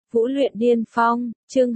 Vũ luyện điên phong, chương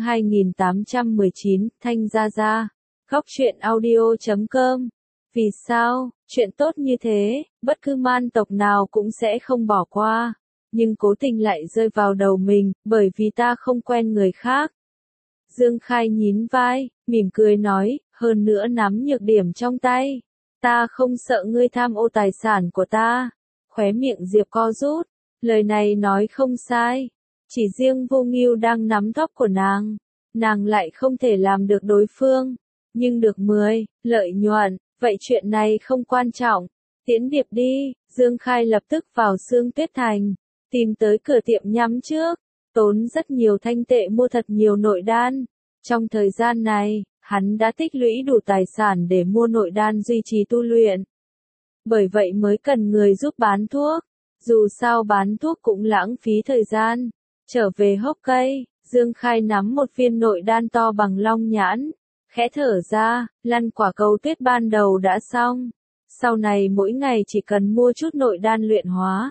2819, Thanh Gia Gia. Góc truyện audio.com. Vì sao, chuyện tốt như thế, bất cứ man tộc nào cũng sẽ không bỏ qua. Nhưng cố tình lại rơi vào đầu mình, bởi vì ta không quen người khác. Dương Khai nhín vai, mỉm cười nói, hơn nữa nắm nhược điểm trong tay. Ta không sợ ngươi tham ô tài sản của ta. Khóe miệng Diệp co rút, lời này nói không sai. Chỉ riêng Vô Ngưu đang nắm tóc của nàng lại không thể làm được đối phương. Nhưng được 10, lợi nhuận, vậy chuyện này không quan trọng. Tiễn điệp đi, Dương Khai lập tức vào Sương Tuyết Thành, tìm tới cửa tiệm nhắm trước, tốn rất nhiều thanh tệ mua thật nhiều nội đan. Trong thời gian này, hắn đã tích lũy đủ tài sản để mua nội đan duy trì tu luyện. Bởi vậy mới cần người giúp bán thuốc. Dù sao bán thuốc cũng lãng phí thời gian. Trở về hốc cây, Dương Khai nắm một viên nội đan to bằng long nhãn, khẽ thở ra, lăn quả cầu tuyết ban đầu đã xong. Sau này mỗi ngày chỉ cần mua chút nội đan luyện hóa.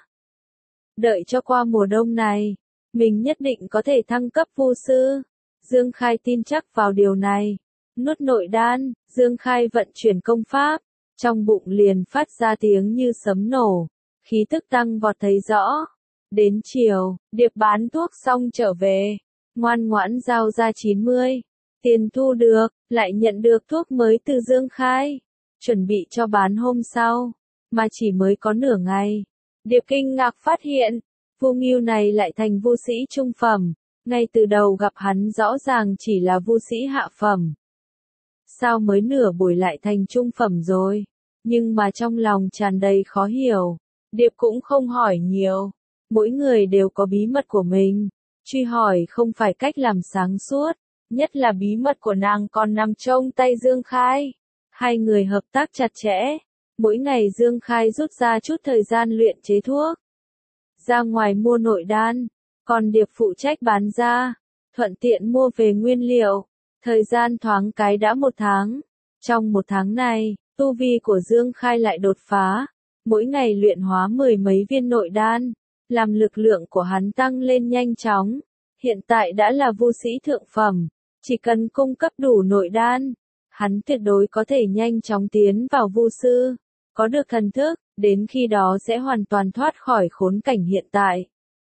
Đợi cho qua mùa đông này, mình nhất định có thể thăng cấp vu sư. Dương Khai tin chắc vào điều này. Nuốt nội đan, Dương Khai vận chuyển công pháp, trong bụng liền phát ra tiếng như sấm nổ, khí tức tăng vọt thấy rõ. Đến chiều, điệp bán thuốc xong trở về, ngoan ngoãn giao ra 90. Tiền thu được, lại nhận được thuốc mới từ Dương Khai, chuẩn bị cho bán hôm sau, mà chỉ mới có nửa ngày. Điệp kinh ngạc phát hiện, Vô Ngưu này lại thành vu sĩ trung phẩm, ngay từ đầu gặp hắn rõ ràng chỉ là vu sĩ hạ phẩm. Sao mới nửa buổi lại thành trung phẩm rồi? Nhưng mà trong lòng tràn đầy khó hiểu, Điệp cũng không hỏi nhiều. Mỗi người đều có bí mật của mình, truy hỏi không phải cách làm sáng suốt, nhất là bí mật của nàng còn nằm trong tay Dương Khai. Hai người hợp tác chặt chẽ, mỗi ngày Dương Khai rút ra chút thời gian luyện chế thuốc, ra ngoài mua nội đan, còn Điệp phụ trách bán ra, thuận tiện mua về nguyên liệu. Thời gian thoáng cái đã 1 tháng, trong 1 tháng này, tu vi của Dương Khai lại đột phá, mỗi ngày luyện hóa 10 mấy viên nội đan. Làm lực lượng của hắn tăng lên nhanh chóng, hiện tại đã là vu sĩ thượng phẩm, chỉ cần cung cấp đủ nội đan, hắn tuyệt đối có thể nhanh chóng tiến vào vu sư, có được thần thức, đến khi đó sẽ hoàn toàn thoát khỏi khốn cảnh hiện tại.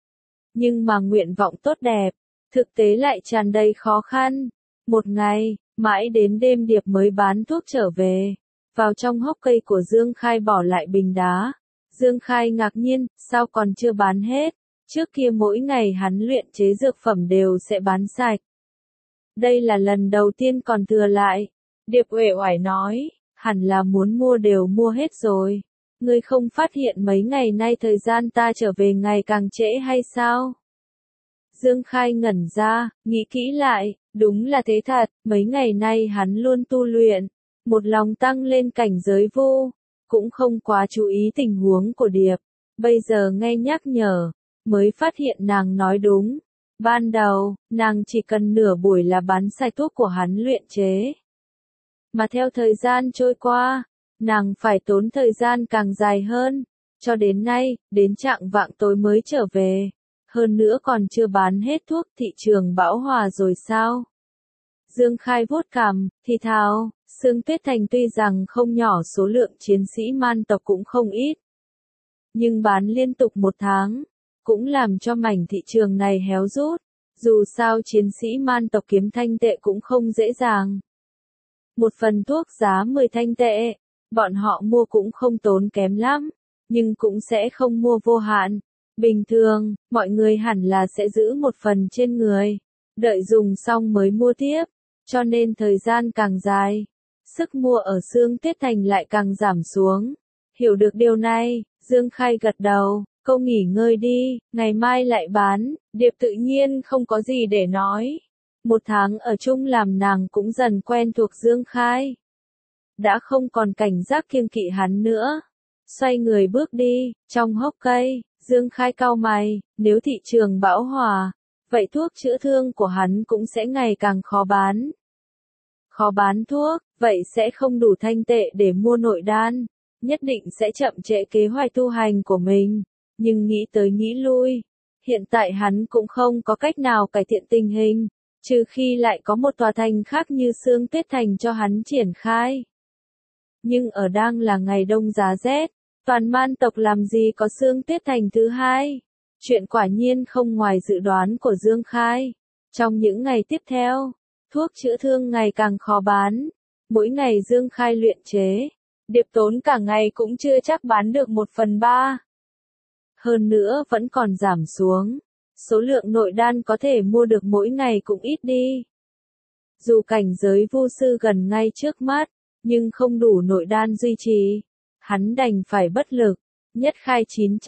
Nhưng mà nguyện vọng tốt đẹp, thực tế lại tràn đầy khó khăn. Một ngày, mãi đến đêm Điệp mới bán thuốc trở về, vào trong hốc cây của Dương Khai bỏ lại bình đá. Dương Khai ngạc nhiên, sao còn chưa bán hết? Trước kia mỗi ngày hắn luyện chế dược phẩm đều sẽ bán sạch. Đây là lần đầu tiên còn thừa lại. Điệp uể oải nói, hẳn là muốn mua đều mua hết rồi. Ngươi không phát hiện mấy ngày nay thời gian ta trở về ngày càng trễ hay sao? Dương Khai ngẩn ra, nghĩ kỹ lại, đúng là thế thật, mấy ngày nay hắn luôn tu luyện, một lòng tăng lên cảnh giới vu. Cũng không quá chú ý tình huống của Điệp, bây giờ nghe nhắc nhở, mới phát hiện nàng nói đúng. Ban đầu, nàng chỉ cần nửa buổi là bán sạch thuốc của hắn luyện chế. Mà theo thời gian trôi qua, nàng phải tốn thời gian càng dài hơn, cho đến nay, đến chạng vạng tối mới trở về. Hơn nữa còn chưa bán hết thuốc, thị trường bão hòa rồi sao? Dương Khai vuốt cằm, thì thào, Sương Tuyết Thành tuy rằng không nhỏ, số lượng chiến sĩ man tộc cũng không ít. Nhưng bán liên tục 1 tháng, cũng làm cho mảnh thị trường này héo rút. Dù sao chiến sĩ man tộc kiếm thanh tệ cũng không dễ dàng. Một phần thuốc giá 10 thanh tệ, bọn họ mua cũng không tốn kém lắm, nhưng cũng sẽ không mua vô hạn. Bình thường, mọi người hẳn là sẽ giữ một phần trên người, đợi dùng xong mới mua tiếp, cho nên thời gian càng dài, sức mua ở Sương Tuyết Thành lại càng giảm xuống. Hiểu được điều này, Dương Khai gật đầu, câu nghỉ ngơi đi, ngày mai lại bán. Điệp tự nhiên không có gì để nói. 1 tháng ở chung làm nàng cũng dần quen thuộc Dương Khai. Đã không còn cảnh giác kiêng kỵ hắn nữa. Xoay người bước đi, trong hốc cây, Dương Khai cau mày, nếu thị trường bão hòa, vậy thuốc chữa thương của hắn cũng sẽ ngày càng khó bán. Khó bán thuốc, vậy sẽ không đủ thanh tệ để mua nội đan, nhất định sẽ chậm trễ kế hoạch tu hành của mình. Nhưng nghĩ tới nghĩ lui, Hiện tại hắn cũng không có cách nào cải thiện tình hình, trừ khi lại có một tòa thành khác như Sương Tuyết Thành cho hắn triển khai. Nhưng ở đang là ngày đông giá rét, toàn man tộc làm gì có Sương Tuyết Thành thứ hai. Chuyện quả nhiên không ngoài dự đoán của Dương Khai. Trong những ngày tiếp theo, thuốc chữa thương ngày càng khó bán. Mỗi ngày Dương Khai luyện chế, điệp tốn cả ngày cũng chưa chắc bán được 1/3. Hơn nữa vẫn còn giảm xuống. Số lượng nội đan có thể mua được mỗi ngày cũng ít đi. Dù cảnh giới vu sư gần ngay trước mắt, nhưng không đủ nội đan duy trì. Hắn đành phải bất lực. Nhất khai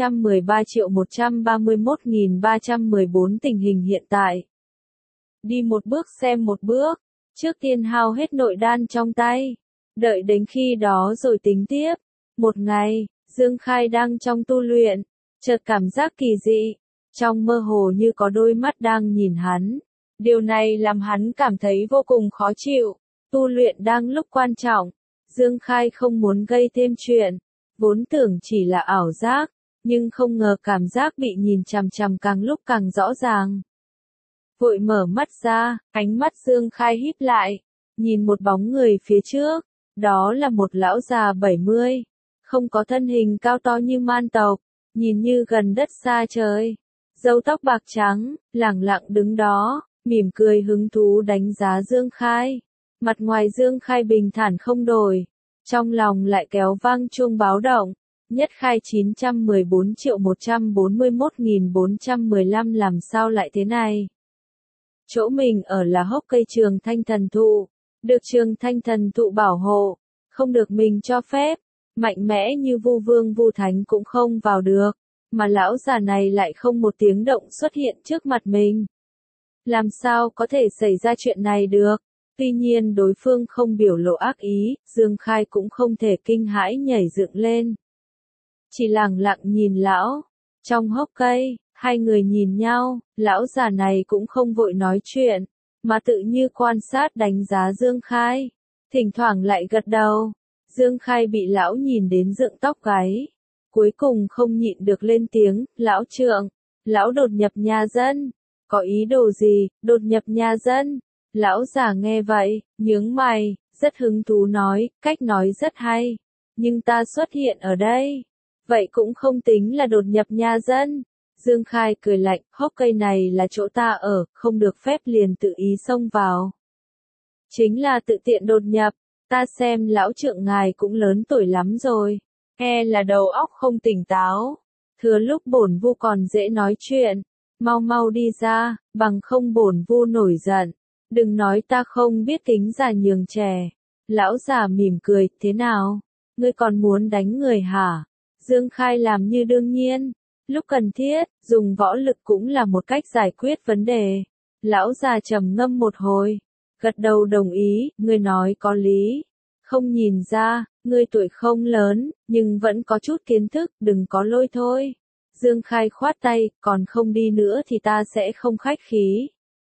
913.131.314 tình hình hiện tại. Đi một bước xem một bước. Trước tiên hao hết nội đan trong tay. Đợi đến khi đó rồi tính tiếp. Một ngày, Dương Khai đang trong tu luyện. Chợt cảm giác kỳ dị. Trong mơ hồ như có đôi mắt đang nhìn hắn. Điều này làm hắn cảm thấy vô cùng khó chịu. Tu luyện đang lúc quan trọng. Dương Khai không muốn gây thêm chuyện. Vốn tưởng chỉ là ảo giác. Nhưng không ngờ cảm giác bị nhìn chằm chằm càng lúc càng rõ ràng. Vội mở mắt ra, ánh mắt Dương Khai híp lại. Nhìn một bóng người phía trước. Đó là một lão già 70. Không có thân hình cao to như man tộc. Nhìn như gần đất xa trời. Râu tóc bạc trắng, lẳng lặng đứng đó, mỉm cười hứng thú đánh giá Dương Khai. Mặt ngoài Dương Khai bình thản không đổi. Trong lòng lại kéo vang chuông báo động. Nhất khai 914.141.415 làm sao lại thế này? Chỗ mình ở là hốc cây Trường Thanh Thần Thụ. Được Trường Thanh Thần Thụ bảo hộ. Không được mình cho phép. Mạnh mẽ như Vu Vương Vu Thánh cũng không vào được. Mà lão già này lại không một tiếng động xuất hiện trước mặt mình. Làm sao có thể xảy ra chuyện này được? Tuy nhiên đối phương không biểu lộ ác ý, Dương Khai cũng không thể kinh hãi nhảy dựng lên. Chỉ lẳng lặng nhìn lão. Trong hốc cây, hai người nhìn nhau, lão già này cũng không vội nói chuyện, mà tự như quan sát đánh giá Dương Khai. Thỉnh thoảng lại gật đầu. Dương Khai bị lão nhìn đến dựng tóc gáy. Cuối cùng không nhịn được lên tiếng, lão trượng, lão đột nhập nhà dân. Có ý đồ gì, đột nhập nhà dân? Lão già nghe vậy, nhướng mày, rất hứng thú nói, cách nói rất hay. Nhưng ta xuất hiện ở đây. Vậy cũng không tính là đột nhập nhà dân. Dương Khai cười lạnh, hốc cây này là chỗ ta ở, không được phép liền tự ý xông vào. Chính là tự tiện đột nhập, ta xem lão trượng ngài cũng lớn tuổi lắm rồi. E là đầu óc không tỉnh táo. Thừa lúc bổn vu còn dễ nói chuyện. Mau mau đi ra, bằng không bổn vu nổi giận. Đừng nói ta không biết kính già nhường trẻ. Lão già mỉm cười, thế nào? Ngươi còn muốn đánh người hả? Dương Khai làm như đương nhiên. Lúc cần thiết, dùng võ lực cũng là một cách giải quyết vấn đề. Lão già trầm ngâm một hồi. Gật đầu đồng ý, ngươi nói có lý. Không nhìn ra, ngươi tuổi không lớn, nhưng vẫn có chút kiến thức, đừng có lôi thôi. Dương Khai khoát tay, còn không đi nữa thì ta sẽ không khách khí.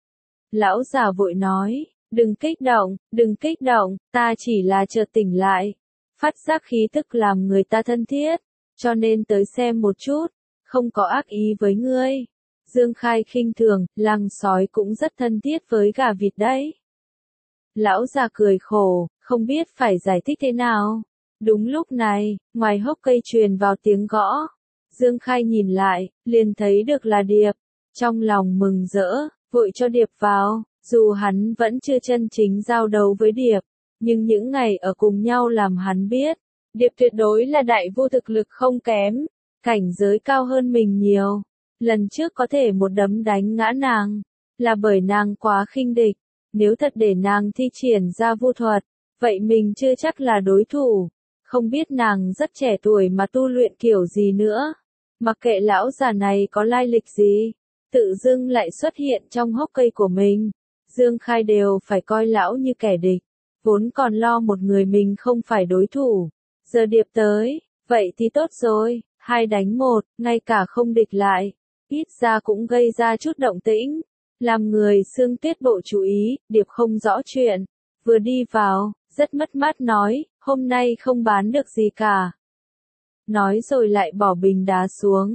Lão già vội nói, đừng kích động, ta chỉ là chợt tỉnh lại. Phát giác khí tức làm người ta thân thiết, cho nên tới xem một chút, không có ác ý với ngươi. Dương Khai khinh thường, lăng sói cũng rất thân thiết với gà vịt đấy. Lão già cười khổ, không biết phải giải thích thế nào. Đúng lúc này, ngoài hốc cây truyền vào tiếng gõ. Dương Khai nhìn lại, liền thấy được là Điệp. Trong lòng mừng rỡ, vội cho Điệp vào. Dù hắn vẫn chưa chân chính giao đấu với Điệp, nhưng những ngày ở cùng nhau làm hắn biết. Điệp tuyệt đối là đại vu thực lực không kém. Cảnh giới cao hơn mình nhiều. Lần trước có thể một đấm đánh ngã nàng. Là bởi nàng quá khinh địch. Nếu thật để nàng thi triển ra vu thuật, vậy mình chưa chắc là đối thủ. Không biết nàng rất trẻ tuổi mà tu luyện kiểu gì nữa. Mặc kệ lão già này có lai lịch gì, tự dưng lại xuất hiện trong hốc cây của mình. Dương Khai đều phải coi lão như kẻ địch. Vốn còn lo một người mình không phải đối thủ. Giờ Điệp tới, vậy thì tốt rồi, 2 đánh 1, ngay cả không địch lại. Ít ra cũng gây ra chút động tĩnh. Làm người Sương Tuyết Bộ chú ý, Điệp không rõ chuyện. Vừa đi vào, rất mất mát nói, hôm nay không bán được gì cả. Nói rồi lại bỏ bình đá xuống.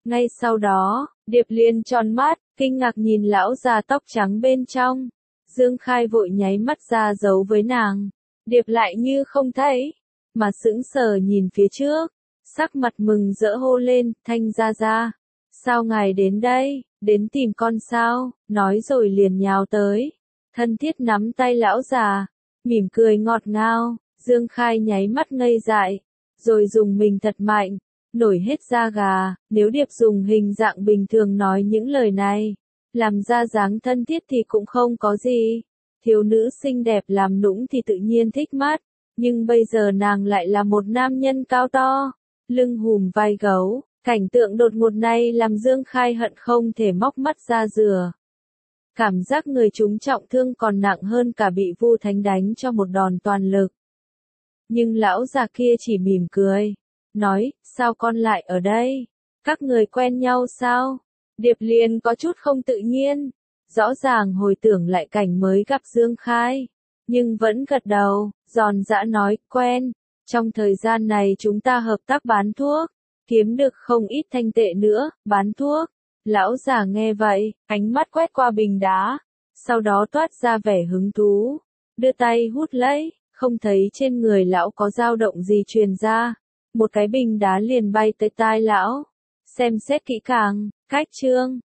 Ngay sau đó, Điệp liền tròn mắt, kinh ngạc nhìn lão già tóc trắng bên trong. Dương Khai vội nháy mắt ra dấu với nàng. Điệp lại như không thấy, mà sững sờ nhìn phía trước. Sắc mặt mừng rỡ hô lên, Thanh gia gia. Sao ngài đến đây, đến tìm con sao, nói rồi liền nhào tới. Thân thiết nắm tay lão già, mỉm cười ngọt ngào. Dương Khai nháy mắt ngây dại, rồi dùng mình thật mạnh, nổi hết da gà. Nếu Điệp dùng hình dạng bình thường nói những lời này, làm ra dáng thân thiết thì cũng không có gì. Thiếu nữ xinh đẹp làm nũng thì tự nhiên thích mắt, nhưng bây giờ nàng lại là một nam nhân cao to, lưng hùm vai gấu. Cảnh tượng đột ngột này làm Dương Khai hận không thể móc mắt ra rửa. Cảm giác người chúng trọng thương còn nặng hơn cả bị Vu Thánh đánh cho một đòn toàn lực. Nhưng lão già kia chỉ mỉm cười, nói, sao con lại ở đây? Các người quen nhau sao? Điệp liền có chút không tự nhiên, rõ ràng hồi tưởng lại cảnh mới gặp Dương Khai, nhưng vẫn gật đầu, giòn giã nói, quen. Trong thời gian này chúng ta hợp tác bán thuốc, kiếm được không ít thanh tệ nữa, bán thuốc. Lão già nghe vậy, ánh mắt quét qua bình đá, sau đó toát ra vẻ hứng thú, đưa tay hút lấy, không thấy trên người lão có dao động gì truyền ra. Một cái bình đá liền bay tới tai lão. Xem xét kỹ càng, cách chương.